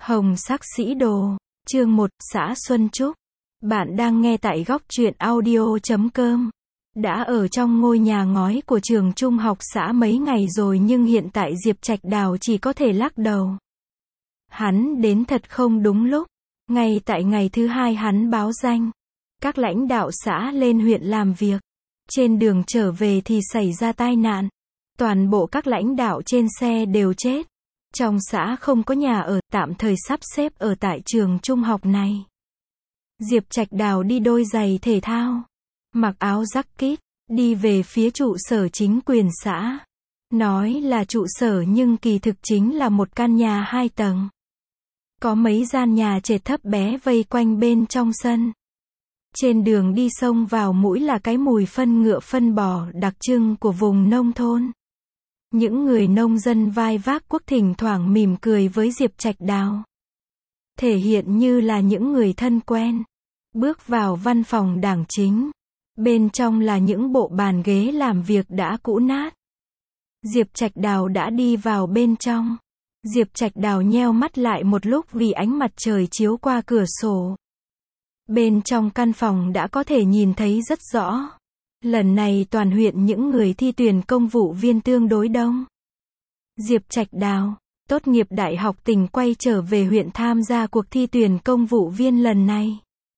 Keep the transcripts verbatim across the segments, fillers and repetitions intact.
Hồng sắc sĩ đồ, chương một, xã Xuân Trúc. Bạn đang nghe tại góc truyện audio chấm com. Đã ở trong ngôi nhà ngói của trường trung học xã mấy ngày rồi nhưng hiện tại Diệp Trạch Đào chỉ có thể lắc đầu. Hắn đến thật không đúng lúc. Ngay tại ngày thứ hai hắn báo danh. Các lãnh đạo xã lên huyện làm việc. Trên đường trở về thì xảy ra tai nạn. Toàn bộ các lãnh đạo trên xe đều chết. Trong xã không có nhà ở, tạm thời sắp xếp ở tại trường trung học này. Diệp Trạch Đào đi đôi giày thể thao, mặc áo jacket, đi về phía trụ sở chính quyền xã. Nói là trụ sở nhưng kỳ thực chính là một căn nhà hai tầng. Có mấy gian nhà trệt thấp bé vây quanh bên trong sân. Trên đường đi xông vào mũi là cái mùi phân ngựa phân bò đặc trưng của vùng nông thôn. Những người nông dân vai vác cuốc thỉnh thoảng mỉm cười với Diệp Trạch Đào. Thể hiện như là những người thân quen. Bước vào văn phòng đảng chính. Bên trong là những bộ bàn ghế làm việc đã cũ nát. Diệp Trạch Đào đã đi vào bên trong. Diệp Trạch Đào nheo mắt lại một lúc vì ánh mặt trời chiếu qua cửa sổ. Bên trong căn phòng đã có thể nhìn thấy rất rõ. Lần này toàn huyện những người thi tuyển công vụ viên tương đối đông. Diệp Trạch Đào, tốt nghiệp đại học tỉnh quay trở về huyện tham gia cuộc thi tuyển công vụ viên lần này.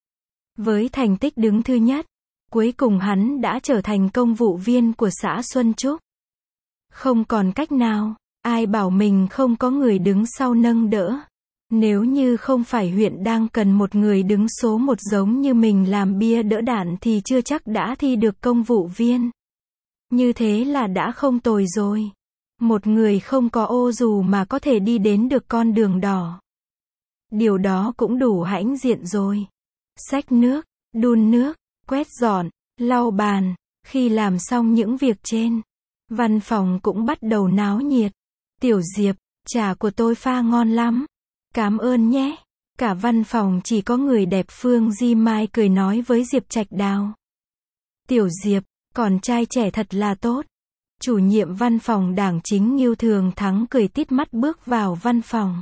Với thành tích đứng thứ nhất, cuối cùng hắn đã trở thành công vụ viên của xã Xuân Trúc. Không còn cách nào, ai bảo mình không có người đứng sau nâng đỡ. Nếu như không phải huyện đang cần một người đứng số một giống như mình làm bia đỡ đạn thì chưa chắc đã thi được công vụ viên. Như thế là đã không tồi rồi. Một người không có ô dù mà có thể đi đến được con đường đỏ. Điều đó cũng đủ hãnh diện rồi. Xách nước, đun nước, quét dọn, lau bàn. Khi làm xong những việc trên, văn phòng cũng bắt đầu náo nhiệt. Tiểu Diệp, trà của tôi pha ngon lắm. Cảm ơn nhé. Cả văn phòng chỉ có người đẹp Phương Di Mai cười nói với Diệp Trạch Đào. Tiểu Diệp, còn trai trẻ thật là tốt. Chủ nhiệm văn phòng đảng chính Ngưu Thường Thắng cười tít mắt bước vào văn phòng.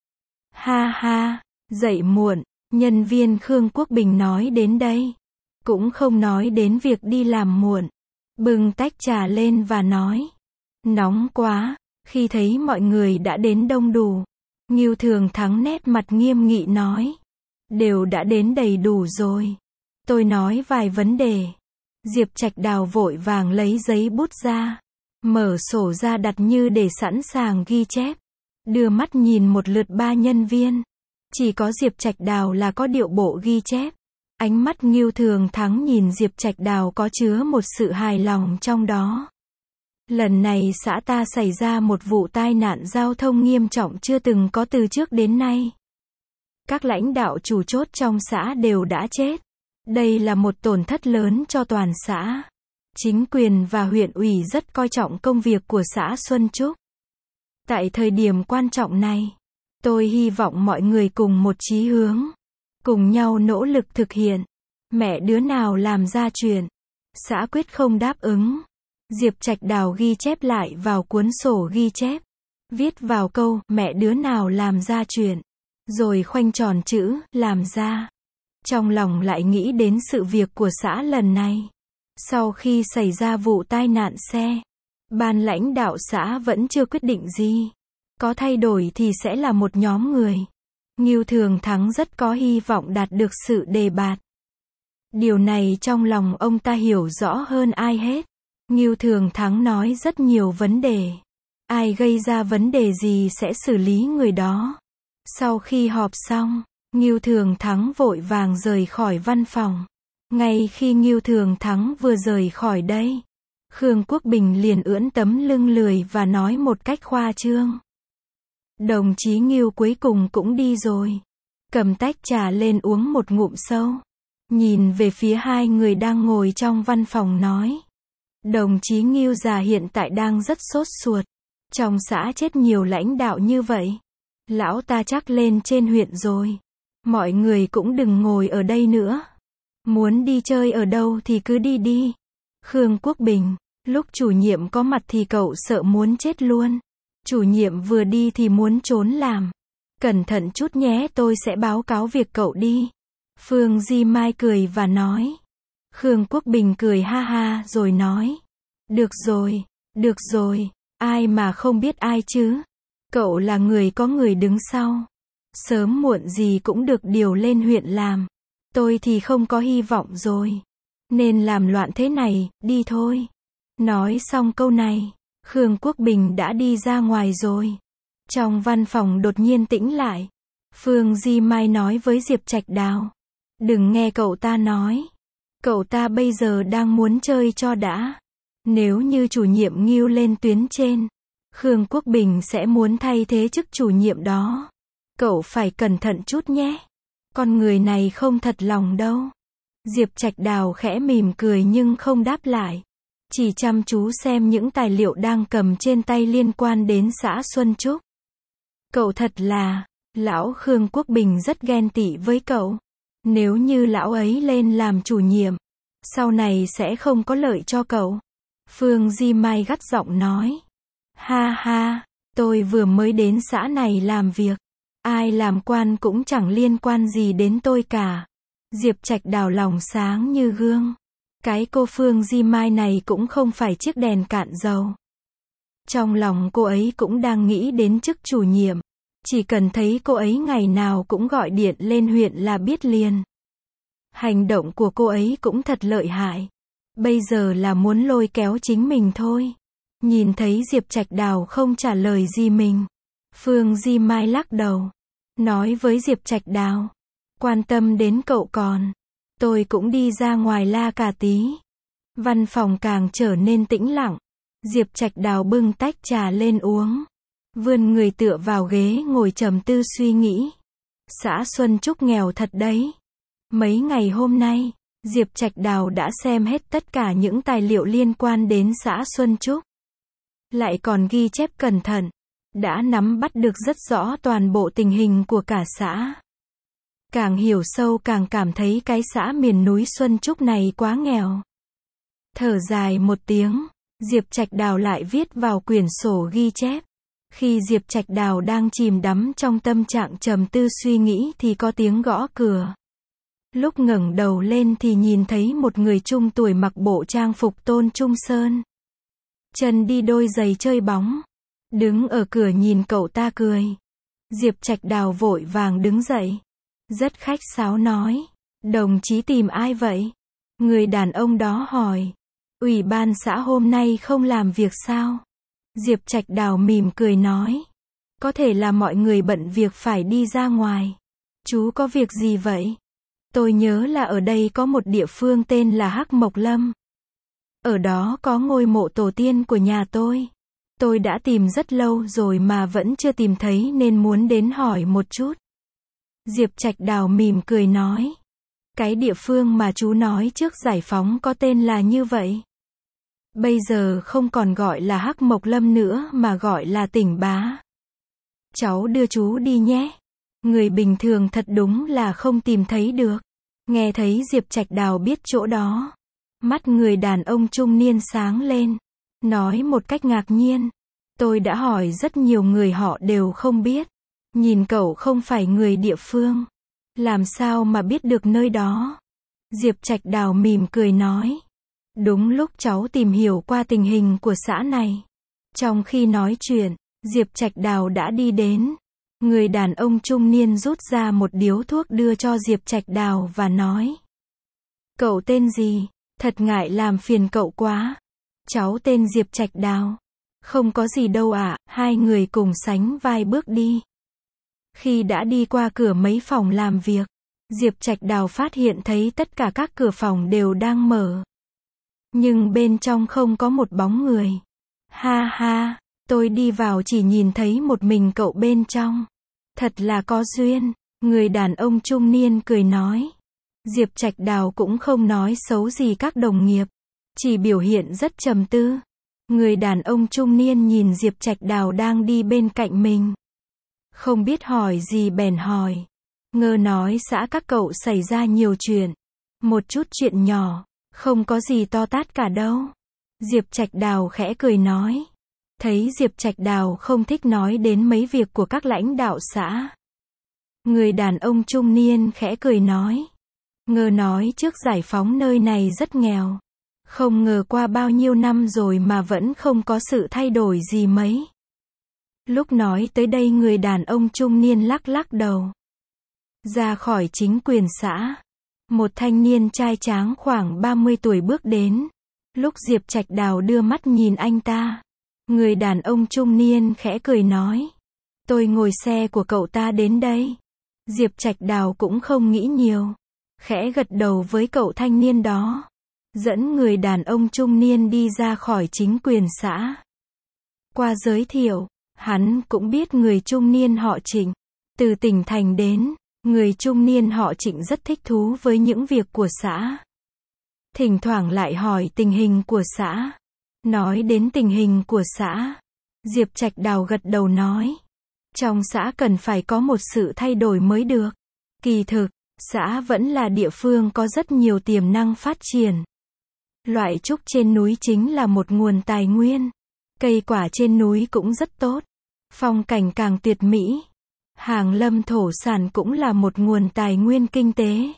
Ha ha, dậy muộn, nhân viên Khương Quốc Bình nói đến đây. Cũng không nói đến việc đi làm muộn. Bưng tách trà lên và nói. Nóng quá, khi thấy mọi người đã đến đông đủ. Ngưu Thường Thắng nét mặt nghiêm nghị nói. Đều đã đến đầy đủ rồi. Tôi nói vài vấn đề. Diệp Trạch Đào vội vàng lấy giấy bút ra. Mở sổ ra đặt như để sẵn sàng ghi chép. Đưa mắt nhìn một lượt ba nhân viên. Chỉ có Diệp Trạch Đào là có điệu bộ ghi chép. Ánh mắt Ngưu Thường Thắng nhìn Diệp Trạch Đào có chứa một sự hài lòng trong đó. Lần này xã ta xảy ra một vụ tai nạn giao thông nghiêm trọng chưa từng có từ trước đến nay. Các lãnh đạo chủ chốt trong xã đều đã chết. Đây là một tổn thất lớn cho toàn xã. Chính quyền và huyện ủy rất coi trọng công việc của xã Xuân Trúc. Tại thời điểm quan trọng này, tôi hy vọng mọi người cùng một chí hướng, cùng nhau nỗ lực thực hiện. Mẹ đứa nào làm ra chuyện, xã quyết không đáp ứng. Diệp Trạch Đào ghi chép lại vào cuốn sổ ghi chép. Viết vào câu, mẹ đứa nào làm ra chuyện. Rồi khoanh tròn chữ, làm ra. Trong lòng lại nghĩ đến sự việc của xã lần này. Sau khi xảy ra vụ tai nạn xe, ban lãnh đạo xã vẫn chưa quyết định gì. Có thay đổi thì sẽ là một nhóm người. Ngưu Thường Thắng rất có hy vọng đạt được sự đề bạt. Điều này trong lòng ông ta hiểu rõ hơn ai hết. Ngưu Thường Thắng nói rất nhiều vấn đề. Ai gây ra vấn đề gì sẽ xử lý người đó. Sau khi họp xong, Ngưu Thường Thắng vội vàng rời khỏi văn phòng. Ngay khi Ngưu Thường Thắng vừa rời khỏi đây, Khương Quốc Bình liền ưỡn tấm lưng lười và nói một cách khoa trương. Đồng chí Ngưu cuối cùng cũng đi rồi. Cầm tách trà lên uống một ngụm sâu. Nhìn về phía hai người đang ngồi trong văn phòng nói. Đồng chí Ngưu già hiện tại đang rất sốt ruột. Trong xã chết nhiều lãnh đạo như vậy. Lão ta chắc lên trên huyện rồi. Mọi người cũng đừng ngồi ở đây nữa. Muốn đi chơi ở đâu thì cứ đi đi. Khương Quốc Bình, lúc chủ nhiệm có mặt thì cậu sợ muốn chết luôn. Chủ nhiệm vừa đi thì muốn trốn làm. Cẩn thận chút nhé, tôi sẽ báo cáo việc cậu đi. Phương Di Mai cười và nói. Khương Quốc Bình cười ha ha rồi nói. Được rồi, được rồi, ai mà không biết ai chứ. Cậu là người có người đứng sau. Sớm muộn gì cũng được điều lên huyện làm. Tôi thì không có hy vọng rồi. Nên làm loạn thế này, đi thôi. Nói xong câu này, Khương Quốc Bình đã đi ra ngoài rồi. Trong văn phòng đột nhiên tĩnh lại. Phương Di Mai nói với Diệp Trạch Đào. Đừng nghe cậu ta nói. Cậu ta bây giờ đang muốn chơi cho đã. Nếu như chủ nhiệm Ngưu lên tuyến trên, Khương Quốc Bình sẽ muốn thay thế chức chủ nhiệm đó. Cậu phải cẩn thận chút nhé. Con người này không thật lòng đâu. Diệp Trạch Đào khẽ mỉm cười nhưng không đáp lại. Chỉ chăm chú xem những tài liệu đang cầm trên tay liên quan đến xã Xuân Trúc. Cậu thật là, lão Khương Quốc Bình rất ghen tị với cậu. Nếu như lão ấy lên làm chủ nhiệm, sau này sẽ không có lợi cho cậu. Phương Di Mai gắt giọng nói. Ha ha, tôi vừa mới đến xã này làm việc. Ai làm quan cũng chẳng liên quan gì đến tôi cả. Diệp Trạch Đào lòng sáng như gương. Cái cô Phương Di Mai này cũng không phải chiếc đèn cạn dầu. Trong lòng cô ấy cũng đang nghĩ đến chức chủ nhiệm. Chỉ cần thấy cô ấy ngày nào cũng gọi điện lên huyện là biết liền. Hành động của cô ấy cũng thật lợi hại. Bây giờ là muốn lôi kéo chính mình thôi. Nhìn thấy Diệp Trạch Đào không trả lời gì mình, Phương Di Mai lắc đầu. Nói với Diệp Trạch Đào. Quan tâm đến cậu còn. Tôi cũng đi ra ngoài la cà tí. Văn phòng càng trở nên tĩnh lặng. Diệp Trạch Đào bưng tách trà lên uống. Vươn người tựa vào ghế ngồi trầm tư suy nghĩ. Xã Xuân Trúc nghèo thật đấy. Mấy ngày hôm nay, Diệp Trạch Đào đã xem hết tất cả những tài liệu liên quan đến xã Xuân Trúc. Lại còn ghi chép cẩn thận. Đã nắm bắt được rất rõ toàn bộ tình hình của cả xã. Càng hiểu sâu càng cảm thấy cái xã miền núi Xuân Trúc này quá nghèo. Thở dài một tiếng, Diệp Trạch Đào lại viết vào quyển sổ ghi chép. Khi Diệp Trạch Đào đang chìm đắm trong tâm trạng trầm tư suy nghĩ thì có tiếng gõ cửa. Lúc ngẩng đầu lên thì nhìn thấy một người trung tuổi mặc bộ trang phục Tôn Trung Sơn. Chân đi đôi giày chơi bóng. Đứng ở cửa nhìn cậu ta cười. Diệp Trạch Đào vội vàng đứng dậy. Rất khách sáo nói. Đồng chí tìm ai vậy? Người đàn ông đó hỏi. Ủy ban xã hôm nay không làm việc sao? Diệp Trạch Đào mỉm cười nói. Có thể là mọi người bận việc phải đi ra ngoài. Chú có việc gì vậy? Tôi nhớ là ở đây có một địa phương tên là Hắc Mộc Lâm. Ở đó có ngôi mộ tổ tiên của nhà tôi. Tôi đã tìm rất lâu rồi mà vẫn chưa tìm thấy nên muốn đến hỏi một chút. Diệp Trạch Đào mỉm cười nói. Cái địa phương mà chú nói trước giải phóng có tên là như vậy. Bây giờ không còn gọi là Hắc Mộc Lâm nữa mà gọi là Tỉnh Bá. Cháu đưa chú đi nhé. Người bình thường thật đúng là không tìm thấy được. Nghe thấy Diệp Trạch Đào biết chỗ đó. Mắt người đàn ông trung niên sáng lên. Nói một cách ngạc nhiên. Tôi đã hỏi rất nhiều người họ đều không biết. Nhìn cậu không phải người địa phương. Làm sao mà biết được nơi đó? Diệp Trạch Đào mỉm cười nói. Đúng lúc cháu tìm hiểu qua tình hình của xã này. Trong khi nói chuyện, Diệp Trạch Đào đã đi đến. Người đàn ông trung niên rút ra một điếu thuốc đưa cho Diệp Trạch Đào và nói. Cậu tên gì? Thật ngại làm phiền cậu quá. Cháu tên Diệp Trạch Đào. Không có gì đâu ạ, à, hai người cùng sánh vai bước đi. Khi đã đi qua cửa mấy phòng làm việc, Diệp Trạch Đào phát hiện thấy tất cả các cửa phòng đều đang mở. Nhưng bên trong không có một bóng người. Ha ha, tôi đi vào chỉ nhìn thấy một mình cậu bên trong. Thật là có duyên, người đàn ông trung niên cười nói. Diệp Trạch Đào cũng không nói xấu gì các đồng nghiệp, chỉ biểu hiện rất trầm tư. Người đàn ông trung niên nhìn Diệp Trạch Đào đang đi bên cạnh mình. Không biết hỏi gì bèn hỏi. Ngơ nói xã các cậu xảy ra nhiều chuyện. Một chút chuyện nhỏ, không có gì to tát cả đâu. Diệp Trạch Đào khẽ cười nói. Thấy Diệp Trạch Đào không thích nói đến mấy việc của các lãnh đạo xã, Người đàn ông trung niên khẽ cười nói. Ngờ nói trước giải phóng nơi này rất nghèo. Không ngờ qua bao nhiêu năm rồi mà vẫn không có sự thay đổi gì mấy. Lúc nói tới đây người đàn ông trung niên lắc lắc đầu. Ra khỏi chính quyền xã, một thanh niên trai tráng khoảng ba mươi tuổi bước đến. Lúc Diệp Trạch Đào đưa mắt nhìn anh ta, người đàn ông trung niên khẽ cười nói. Tôi ngồi xe của cậu ta đến đây. Diệp Trạch Đào cũng không nghĩ nhiều, khẽ gật đầu với cậu thanh niên đó, dẫn người đàn ông trung niên đi ra khỏi chính quyền xã. Qua giới thiệu, hắn cũng biết người trung niên họ Trịnh, từ tỉnh thành đến. Người trung niên họ Trịnh rất thích thú với những việc của xã. Thỉnh thoảng lại hỏi tình hình của xã. Nói đến tình hình của xã, Diệp Trạch Đào gật đầu nói. Trong xã cần phải có một sự thay đổi mới được. Kỳ thực, xã vẫn là địa phương có rất nhiều tiềm năng phát triển. Loại trúc trên núi chính là một nguồn tài nguyên. Cây quả trên núi cũng rất tốt. Phong cảnh càng tuyệt mỹ. Hàng lâm thổ sản cũng là một nguồn tài nguyên kinh tế.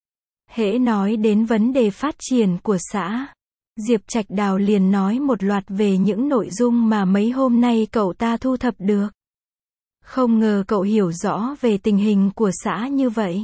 Hễ nói đến vấn đề phát triển của xã, Diệp Trạch Đào liền nói một loạt về những nội dung mà mấy hôm nay cậu ta thu thập được. Không ngờ cậu hiểu rõ về tình hình của xã như vậy.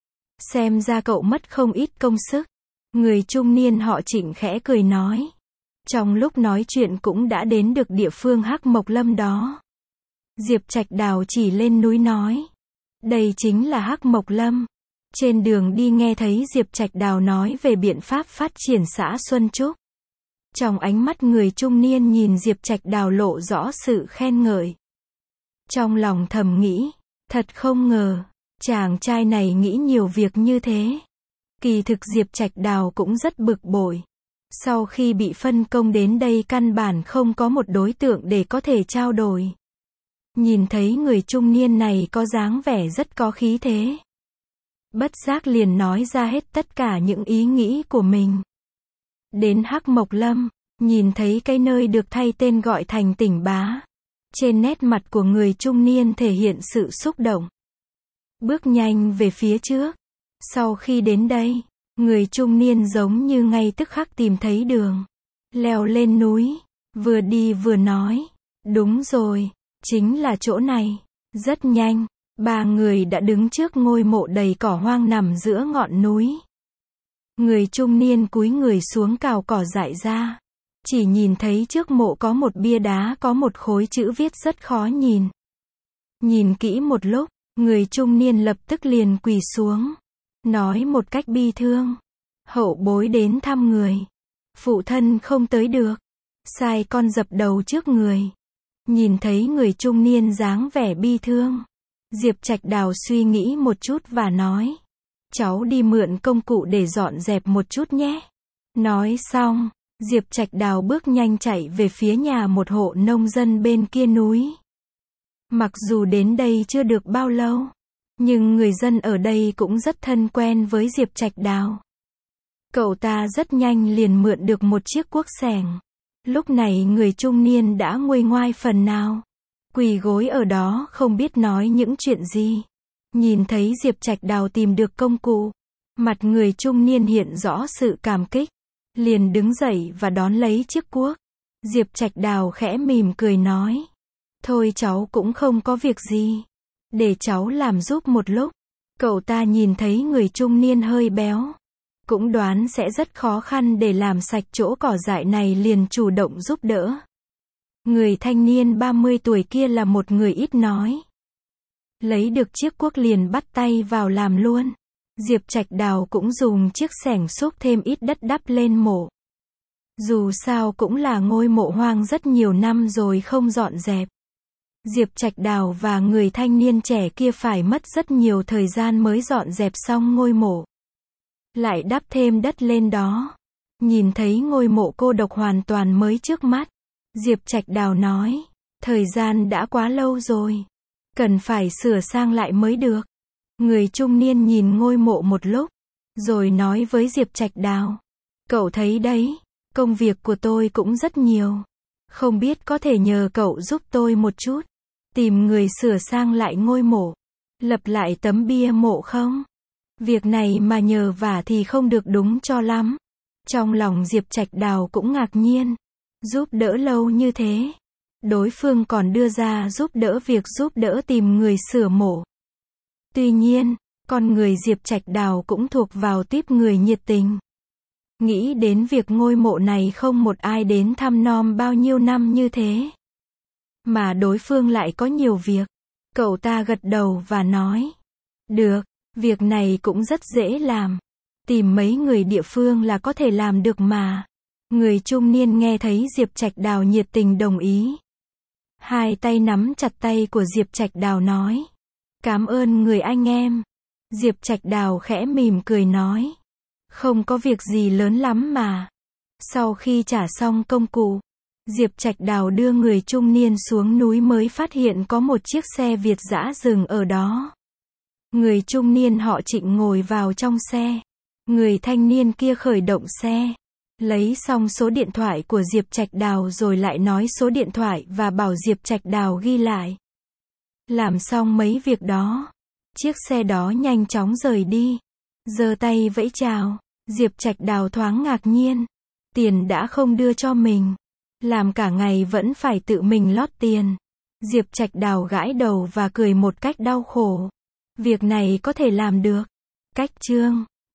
Xem ra cậu mất không ít công sức. Người trung niên họ Trịnh khẽ cười nói. Trong lúc nói chuyện cũng đã đến được địa phương Hắc Mộc Lâm đó. Diệp Trạch Đào chỉ lên núi nói. Đây chính là Hắc Mộc Lâm. Trên đường đi nghe thấy Diệp Trạch Đào nói về biện pháp phát triển xã Xuân Trúc. Trong ánh mắt người trung niên nhìn Diệp Trạch Đào lộ rõ sự khen ngợi. Trong lòng thầm nghĩ, thật không ngờ, chàng trai này nghĩ nhiều việc như thế. Kỳ thực Diệp Trạch Đào cũng rất bực bội. Sau khi bị phân công đến đây căn bản không có một đối tượng để có thể trao đổi. Nhìn thấy người trung niên này có dáng vẻ rất có khí thế. Bất giác liền nói ra hết tất cả những ý nghĩ của mình. Đến Hắc Mộc Lâm, nhìn thấy cái nơi được thay tên gọi thành Tỉnh Bá. Trên nét mặt của người trung niên thể hiện sự xúc động. Bước nhanh về phía trước. Sau khi đến đây, người trung niên giống như ngay tức khắc tìm thấy đường. Leo lên núi, vừa đi vừa nói. Đúng rồi, chính là chỗ này. Rất nhanh, ba người đã đứng trước ngôi mộ đầy cỏ hoang nằm giữa ngọn núi. Người trung niên cúi người xuống cào cỏ dại ra. Chỉ nhìn thấy trước mộ có một bia đá có một khối chữ viết rất khó nhìn. Nhìn kỹ một lúc, người trung niên lập tức liền quỳ xuống. Nói một cách bi thương. Hậu bối đến thăm người. Phụ thân không tới được. Sai con dập đầu trước người. Nhìn thấy người trung niên dáng vẻ bi thương. Diệp Trạch Đào suy nghĩ một chút và nói. Cháu đi mượn công cụ để dọn dẹp một chút nhé. Nói xong, Diệp Trạch Đào bước nhanh chạy về phía nhà một hộ nông dân bên kia núi. Mặc dù đến đây chưa được bao lâu, nhưng người dân ở đây cũng rất thân quen với Diệp Trạch Đào. Cậu ta rất nhanh liền mượn được một chiếc cuốc xẻng. Lúc này người trung niên đã nguôi ngoai phần nào. Quỳ gối ở đó không biết nói những chuyện gì. Nhìn thấy Diệp Trạch Đào tìm được công cụ. Mặt người trung niên hiện rõ sự cảm kích. Liền đứng dậy và đón lấy chiếc cuốc. Diệp Trạch Đào khẽ mỉm cười nói. Thôi cháu cũng không có việc gì. Để cháu làm giúp một lúc. Cậu ta nhìn thấy người trung niên hơi béo. Cũng đoán sẽ rất khó khăn để làm sạch chỗ cỏ dại này liền chủ động giúp đỡ. Người thanh niên ba mươi tuổi kia là một người ít nói. Lấy được chiếc cuốc liền bắt tay vào làm luôn. Diệp Trạch Đào cũng dùng chiếc xẻng xúc thêm ít đất đắp lên mộ. Dù sao cũng là ngôi mộ hoang rất nhiều năm rồi không dọn dẹp. Diệp Trạch Đào và người thanh niên trẻ kia phải mất rất nhiều thời gian mới dọn dẹp xong ngôi mộ. Lại đắp thêm đất lên đó. Nhìn thấy ngôi mộ cô độc hoàn toàn mới trước mắt. Diệp Trạch Đào nói. Thời gian đã quá lâu rồi. Cần phải sửa sang lại mới được. Người trung niên nhìn ngôi mộ một lúc. Rồi nói với Diệp Trạch Đào. Cậu thấy đấy. Công việc của tôi cũng rất nhiều. Không biết có thể nhờ cậu giúp tôi một chút. Tìm người sửa sang lại ngôi mộ. Lập lại tấm bia mộ không? Việc này mà nhờ vả thì không được đúng cho lắm. Trong lòng Diệp Trạch Đào cũng ngạc nhiên. Giúp đỡ lâu như thế. Đối phương còn đưa ra giúp đỡ việc giúp đỡ tìm người sửa mộ. Tuy nhiên, con người Diệp Trạch Đào cũng thuộc vào típ người nhiệt tình. Nghĩ đến việc ngôi mộ này không một ai đến thăm nom bao nhiêu năm như thế. Mà đối phương lại có nhiều việc. Cậu ta gật đầu và nói. Được, việc này cũng rất dễ làm. Tìm mấy người địa phương là có thể làm được mà. Người trung niên nghe thấy Diệp Trạch Đào nhiệt tình đồng ý. Hai tay nắm chặt tay của Diệp Trạch Đào nói. Cảm ơn người anh em. Diệp Trạch Đào khẽ mỉm cười nói. Không có việc gì lớn lắm mà. Sau khi trả xong công cụ, Diệp Trạch Đào đưa người trung niên xuống núi mới phát hiện có một chiếc xe Việt dã dừng ở đó. Người trung niên họ Trịnh ngồi vào trong xe. Người thanh niên kia khởi động xe. Lấy xong số điện thoại của Diệp Trạch Đào rồi lại nói số điện thoại và bảo Diệp Trạch Đào ghi lại. Làm xong mấy việc đó, chiếc xe đó nhanh chóng rời đi. Giơ tay vẫy chào. Diệp Trạch Đào thoáng ngạc nhiên. Tiền đã không đưa cho mình. Làm cả ngày vẫn phải tự mình lót tiền. Diệp Trạch Đào gãi đầu và cười một cách đau khổ. Việc này có thể làm được. Cách chương